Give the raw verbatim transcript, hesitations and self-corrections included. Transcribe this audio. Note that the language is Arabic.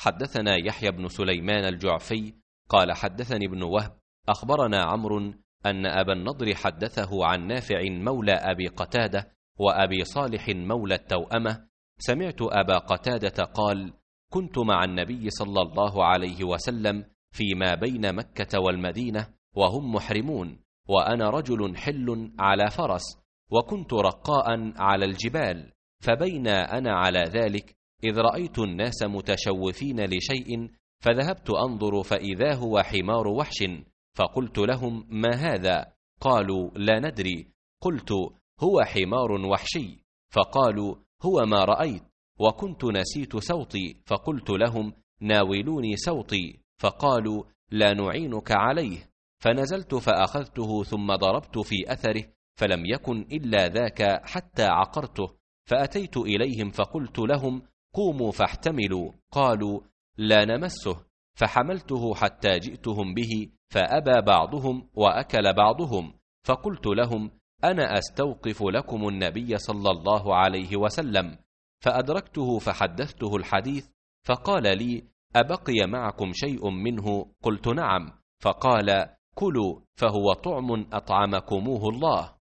حدثنا يحيى بن سليمان الجعفي قال حدثني ابن وهب أخبرنا عمرو أن أبا النضر حدثه عن نافع مولى أبي قتادة وأبي صالح مولى التوأمة سمعت أبا قتادة قال: كنت مع النبي صلى الله عليه وسلم فيما بين مكة والمدينة وهم محرمون، وأنا رجل حل على فرس، وكنت رقاء على الجبال، فبينا أنا على ذلك إذ رأيت الناس متشوفين لشيء، فذهبت أنظر فإذا هو حمار وحش، فقلت لهم: ما هذا؟ قالوا: لا ندري. قلت: هو حمار وحشي. فقالوا: هو ما رأيت. وكنت نسيت صوتي، فقلت لهم: ناولوني صوتي، فقالوا: لا نعينك عليه. فنزلت فأخذته ثم ضربت في أثره، فلم يكن إلا ذاك حتى عقرته، فأتيت إليهم فقلت لهم: قوموا فاحتملوا. قالوا: لا نمسه. فحملته حتى جئتهم به، فأبى بعضهم وأكل بعضهم، فقلت لهم: أنا أستوقف لكم النبي صلى الله عليه وسلم. فأدركته فحدثته الحديث، فقال لي: أبقي معكم شيء منه؟ قلت: نعم. فقال: كلوا، فهو طعم أطعمكموه الله.